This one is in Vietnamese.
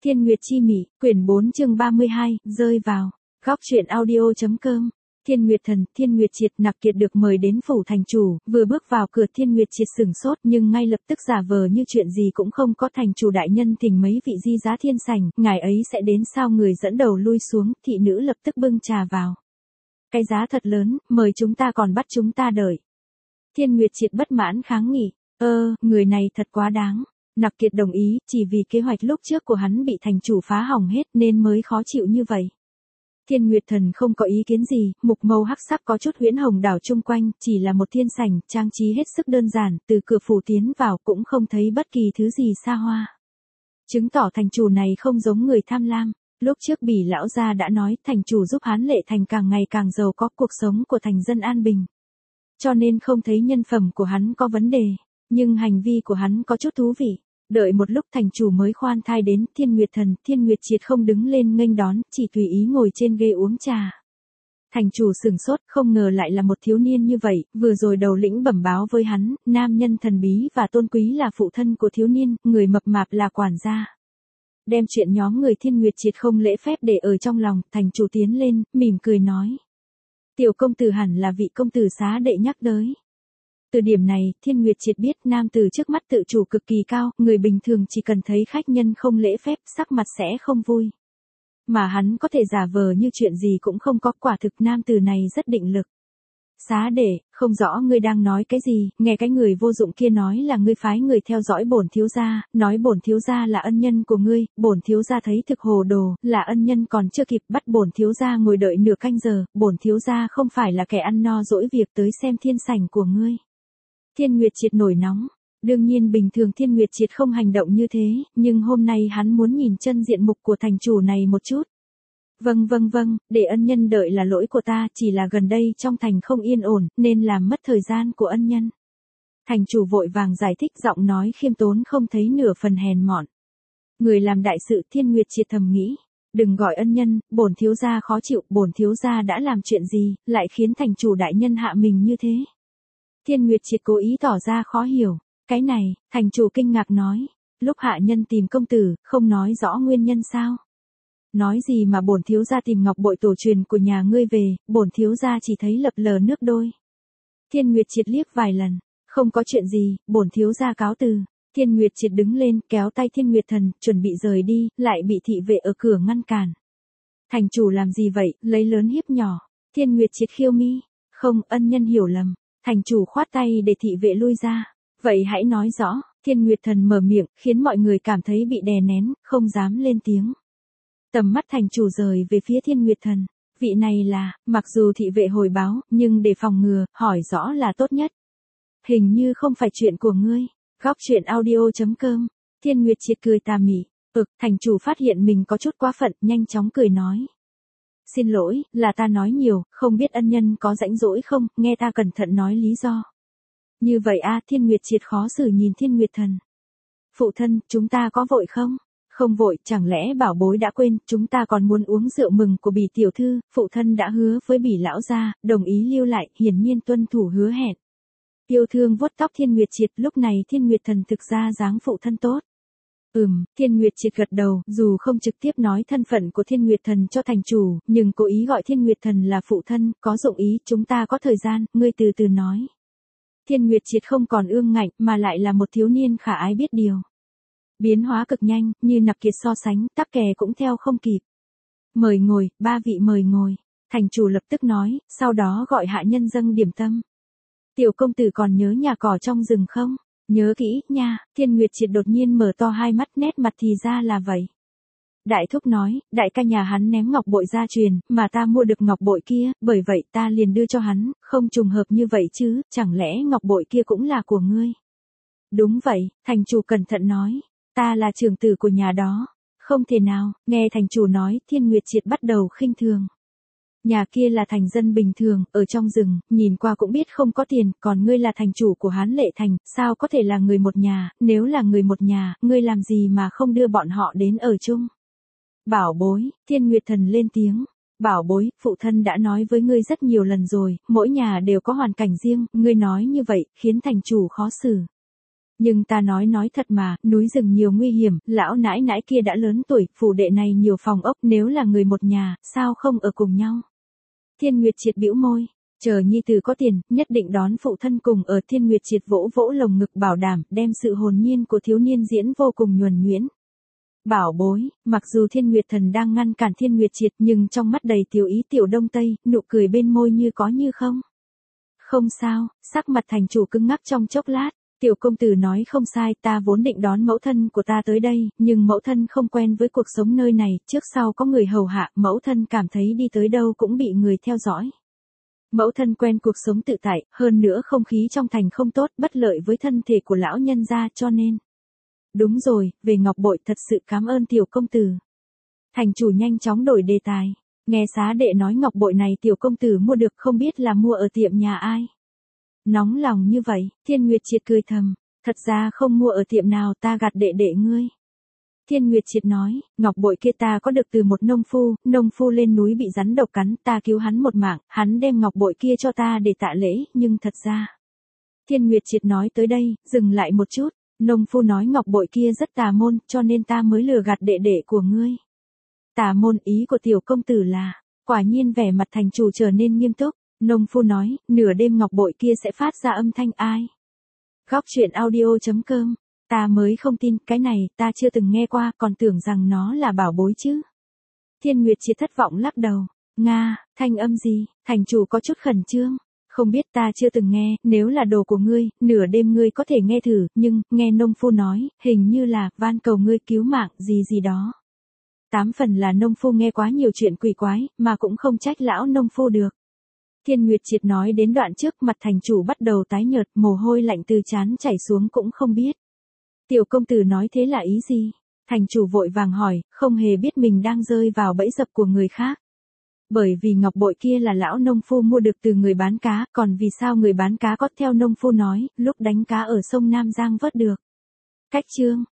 Thiên Nguyệt Chi Mị, quyển 4 chương 32, rơi vào. Góc truyện audio.com. Thiên Nguyệt Thần, Thiên Nguyệt Triệt. Nặc Kiệt được mời đến phủ thành chủ, vừa bước vào cửa Thiên Nguyệt Triệt sửng sốt nhưng ngay lập tức giả vờ như chuyện gì cũng không có. Thành chủ đại nhân thỉnh mấy vị di giá thiên sảnh, ngài ấy sẽ đến sao? Người dẫn đầu lui xuống, thị nữ lập tức bưng trà vào. Cái giá thật lớn, mời chúng ta còn bắt chúng ta đợi. Thiên Nguyệt Triệt bất mãn kháng nghị, người này thật quá đáng. Nặc Kiệt đồng ý, chỉ vì kế hoạch lúc trước của hắn bị thành chủ phá hỏng hết nên mới khó chịu như vậy. Thiên Nguyệt Thần không có ý kiến gì, mục mâu hắc sắc có chút huyễn hồng đảo chung quanh, chỉ là một thiên sảnh, trang trí hết sức đơn giản, từ cửa phủ tiến vào cũng không thấy bất kỳ thứ gì xa hoa. Chứng tỏ thành chủ này không giống người tham lam. Lúc trước Bỉ lão gia đã nói, thành chủ giúp Hán Lệ Thành càng ngày càng giàu có, cuộc sống của thành dân an bình. Cho nên không thấy nhân phẩm của hắn có vấn đề, nhưng hành vi của hắn có chút thú vị. Đợi một lúc thành chủ mới khoan thai đến. Thiên Nguyệt Thần, Thiên Nguyệt Triệt không đứng lên nghênh đón, chỉ tùy ý ngồi trên ghế uống trà. Thành chủ sửng sốt, không ngờ lại là một thiếu niên như vậy. Vừa rồi đầu lĩnh bẩm báo với hắn, nam nhân thần bí và tôn quý là phụ thân của thiếu niên, người mập mạp là quản gia. Đem chuyện nhóm người Thiên Nguyệt Triệt không lễ phép để ở trong lòng, thành chủ tiến lên, mỉm cười nói. Tiểu công tử hẳn là vị công tử xá đệ nhắc tới. Từ điểm này, Thiên Nguyệt Triệt biết nam tử trước mắt tự chủ cực kỳ cao, người bình thường chỉ cần thấy khách nhân không lễ phép, sắc mặt sẽ không vui. Mà hắn có thể giả vờ như chuyện gì cũng không có, quả thực nam tử này rất định lực. Xá đệ, không rõ ngươi đang nói cái gì, nghe cái người vô dụng kia nói là ngươi phái người theo dõi bổn thiếu gia, nói bổn thiếu gia là ân nhân của ngươi, bổn thiếu gia thấy thực hồ đồ, là ân nhân còn chưa kịp bắt bổn thiếu gia ngồi đợi nửa canh giờ, bổn thiếu gia không phải là kẻ ăn no dỗi việc tới xem thiên sảnh của ngươi. Thiên Nguyệt Triệt nổi nóng. Đương nhiên bình thường Thiên Nguyệt Triệt không hành động như thế, nhưng hôm nay hắn muốn nhìn chân diện mục của thành chủ này một chút. Vâng, để ân nhân đợi là lỗi của ta, chỉ là gần đây trong thành không yên ổn, nên làm mất thời gian của ân nhân. Thành chủ vội vàng giải thích, giọng nói khiêm tốn không thấy nửa phần hèn mọn. Người làm đại sự. Thiên Nguyệt Triệt thầm nghĩ. Đừng gọi ân nhân, bổn thiếu gia khó chịu, bổn thiếu gia đã làm chuyện gì, lại khiến thành chủ đại nhân hạ mình như thế. Thiên Nguyệt Triệt cố ý tỏ ra khó hiểu. Cái này, thành chủ kinh ngạc nói. Lúc hạ nhân tìm công tử, không nói rõ nguyên nhân sao? Nói gì mà bổn thiếu gia tìm ngọc bội tổ truyền của nhà ngươi về, bổn thiếu gia chỉ thấy lập lờ nước đôi. Thiên Nguyệt Triệt liếc vài lần. Không có chuyện gì, bổn thiếu gia cáo từ. Thiên Nguyệt Triệt đứng lên, kéo tay Thiên Nguyệt Thần, chuẩn bị rời đi, lại bị thị vệ ở cửa ngăn cản. Thành chủ làm gì vậy, lấy lớn hiếp nhỏ. Thiên Nguyệt Triệt khiêu mi. Không, ân nhân hiểu lầm. Thành chủ khoát tay để thị vệ lui ra. Vậy hãy nói rõ. Thiên Nguyệt Thần mở miệng, khiến mọi người cảm thấy bị đè nén, không dám lên tiếng. Tầm mắt thành chủ rời về phía Thiên Nguyệt Thần. Vị này là, mặc dù thị vệ hồi báo, nhưng để phòng ngừa, hỏi rõ là tốt nhất. Hình như không phải chuyện của ngươi. Góc truyện audio.com. Thiên Nguyệt Triệt cười tà mị. Thành chủ phát hiện mình có chút quá phận, nhanh chóng cười nói. Xin lỗi, là ta nói nhiều, không biết ân nhân có rãnh rỗi không, nghe ta cẩn thận nói lý do. Như vậy Thiên Nguyệt Triệt khó xử nhìn Thiên Nguyệt Thần. Phụ thân, chúng ta có vội không? Không vội, chẳng lẽ bảo bối đã quên, chúng ta còn muốn uống rượu mừng của Bỉ tiểu thư, phụ thân đã hứa với Bỉ lão gia, đồng ý lưu lại, hiển nhiên tuân thủ hứa hẹn. Yêu thương vuốt tóc Thiên Nguyệt Triệt, lúc này Thiên Nguyệt Thần thực ra dáng phụ thân tốt. Thiên Nguyệt Triệt gật đầu, dù không trực tiếp nói thân phận của Thiên Nguyệt Thần cho thành chủ, nhưng cố ý gọi Thiên Nguyệt Thần là phụ thân, có dụng ý, chúng ta có thời gian, ngươi từ từ nói. Thiên Nguyệt Triệt không còn ương ngạnh, mà lại là một thiếu niên khả ái biết điều. Biến hóa cực nhanh, như Nặc Kiệt so sánh, Tắc Kè cũng theo không kịp. Mời ngồi, ba vị mời ngồi. Thành chủ lập tức nói, sau đó gọi hạ nhân dâng điểm tâm. Tiểu công tử còn nhớ nhà cỏ trong rừng không? Nhớ kỹ, nha. Thiên Nguyệt Triệt đột nhiên mở to hai mắt, nét mặt thì ra là vậy. Đại thúc nói, đại ca nhà hắn ném ngọc bội gia truyền, mà ta mua được ngọc bội kia, bởi vậy ta liền đưa cho hắn, không trùng hợp như vậy chứ, chẳng lẽ ngọc bội kia cũng là của ngươi? Đúng vậy, thành chủ cẩn thận nói, ta là trưởng tử của nhà đó. Không thể nào, nghe thành chủ nói, Thiên Nguyệt Triệt bắt đầu khinh thường. Nhà kia là thành dân bình thường, ở trong rừng, nhìn qua cũng biết không có tiền, còn ngươi là thành chủ của Hán Lệ Thành, sao có thể là người một nhà, nếu là người một nhà, ngươi làm gì mà không đưa bọn họ đến ở chung? Bảo bối, Thiên Nguyệt Thần lên tiếng. Bảo bối, phụ thân đã nói với ngươi rất nhiều lần rồi, mỗi nhà đều có hoàn cảnh riêng, ngươi nói như vậy, khiến thành chủ khó xử. Nhưng ta nói thật mà, núi rừng nhiều nguy hiểm, lão nãi nãi kia đã lớn tuổi, phủ đệ này nhiều phòng ốc, nếu là người một nhà, sao không ở cùng nhau? Thiên Nguyệt Triệt bĩu môi, chờ nhi tử có tiền, nhất định đón phụ thân cùng ở. Thiên Nguyệt Triệt vỗ vỗ lồng ngực bảo đảm, đem sự hồn nhiên của thiếu niên diễn vô cùng nhuần nhuyễn. Bảo bối, mặc dù Thiên Nguyệt Thần đang ngăn cản Thiên Nguyệt Triệt nhưng trong mắt đầy tiểu ý Tiểu Đông Tây, nụ cười bên môi như có như không. Không sao, sắc mặt thành chủ cứng ngắc trong chốc lát. Tiểu công tử nói không sai, ta vốn định đón mẫu thân của ta tới đây, nhưng mẫu thân không quen với cuộc sống nơi này, trước sau có người hầu hạ, mẫu thân cảm thấy đi tới đâu cũng bị người theo dõi. Mẫu thân quen cuộc sống tự tại, hơn nữa không khí trong thành không tốt, bất lợi với thân thể của lão nhân gia cho nên. Đúng rồi, về ngọc bội thật sự cảm ơn tiểu công tử. Thành chủ nhanh chóng đổi đề tài. Nghe xá đệ nói ngọc bội này tiểu công tử mua được không biết là mua ở tiệm nhà ai. Nóng lòng như vậy, Thiên Nguyệt Triệt cười thầm, thật ra không mua ở tiệm nào ta gạt đệ đệ ngươi. Thiên Nguyệt Triệt nói, ngọc bội kia ta có được từ một nông phu lên núi bị rắn độc cắn, ta cứu hắn một mạng, hắn đem ngọc bội kia cho ta để tạ lễ, nhưng thật ra. Thiên Nguyệt Triệt nói tới đây, dừng lại một chút, nông phu nói ngọc bội kia rất tà môn, cho nên ta mới lừa gạt đệ đệ của ngươi. Tà môn ý của tiểu công tử là, quả nhiên vẻ mặt thành chủ trở nên nghiêm túc. Nông phu nói, nửa đêm ngọc bội kia sẽ phát ra âm thanh ai? Góc truyện audio.com. Ta mới không tin, cái này, ta chưa từng nghe qua, còn tưởng rằng nó là bảo bối chứ. Thiên Nguyệt Triệt thất vọng lắc đầu. Nga, thanh âm gì? Thành chủ có chút khẩn trương. Không biết ta chưa từng nghe, nếu là đồ của ngươi, nửa đêm ngươi có thể nghe thử, nhưng, nghe nông phu nói, hình như là, van cầu ngươi cứu mạng, gì đó. 8 phần là nông phu nghe quá nhiều chuyện quỷ quái, mà cũng không trách lão nông phu được. Thiên Nguyệt Triệt nói đến đoạn trước, mặt thành chủ bắt đầu tái nhợt, mồ hôi lạnh từ trán chảy xuống cũng không biết. Tiểu công tử nói thế là ý gì? Thành chủ vội vàng hỏi, không hề biết mình đang rơi vào bẫy dập của người khác. Bởi vì ngọc bội kia là lão nông phu mua được từ người bán cá, còn vì sao người bán cá có theo nông phu nói, lúc đánh cá ở sông Nam Giang vớt được. Cách chương,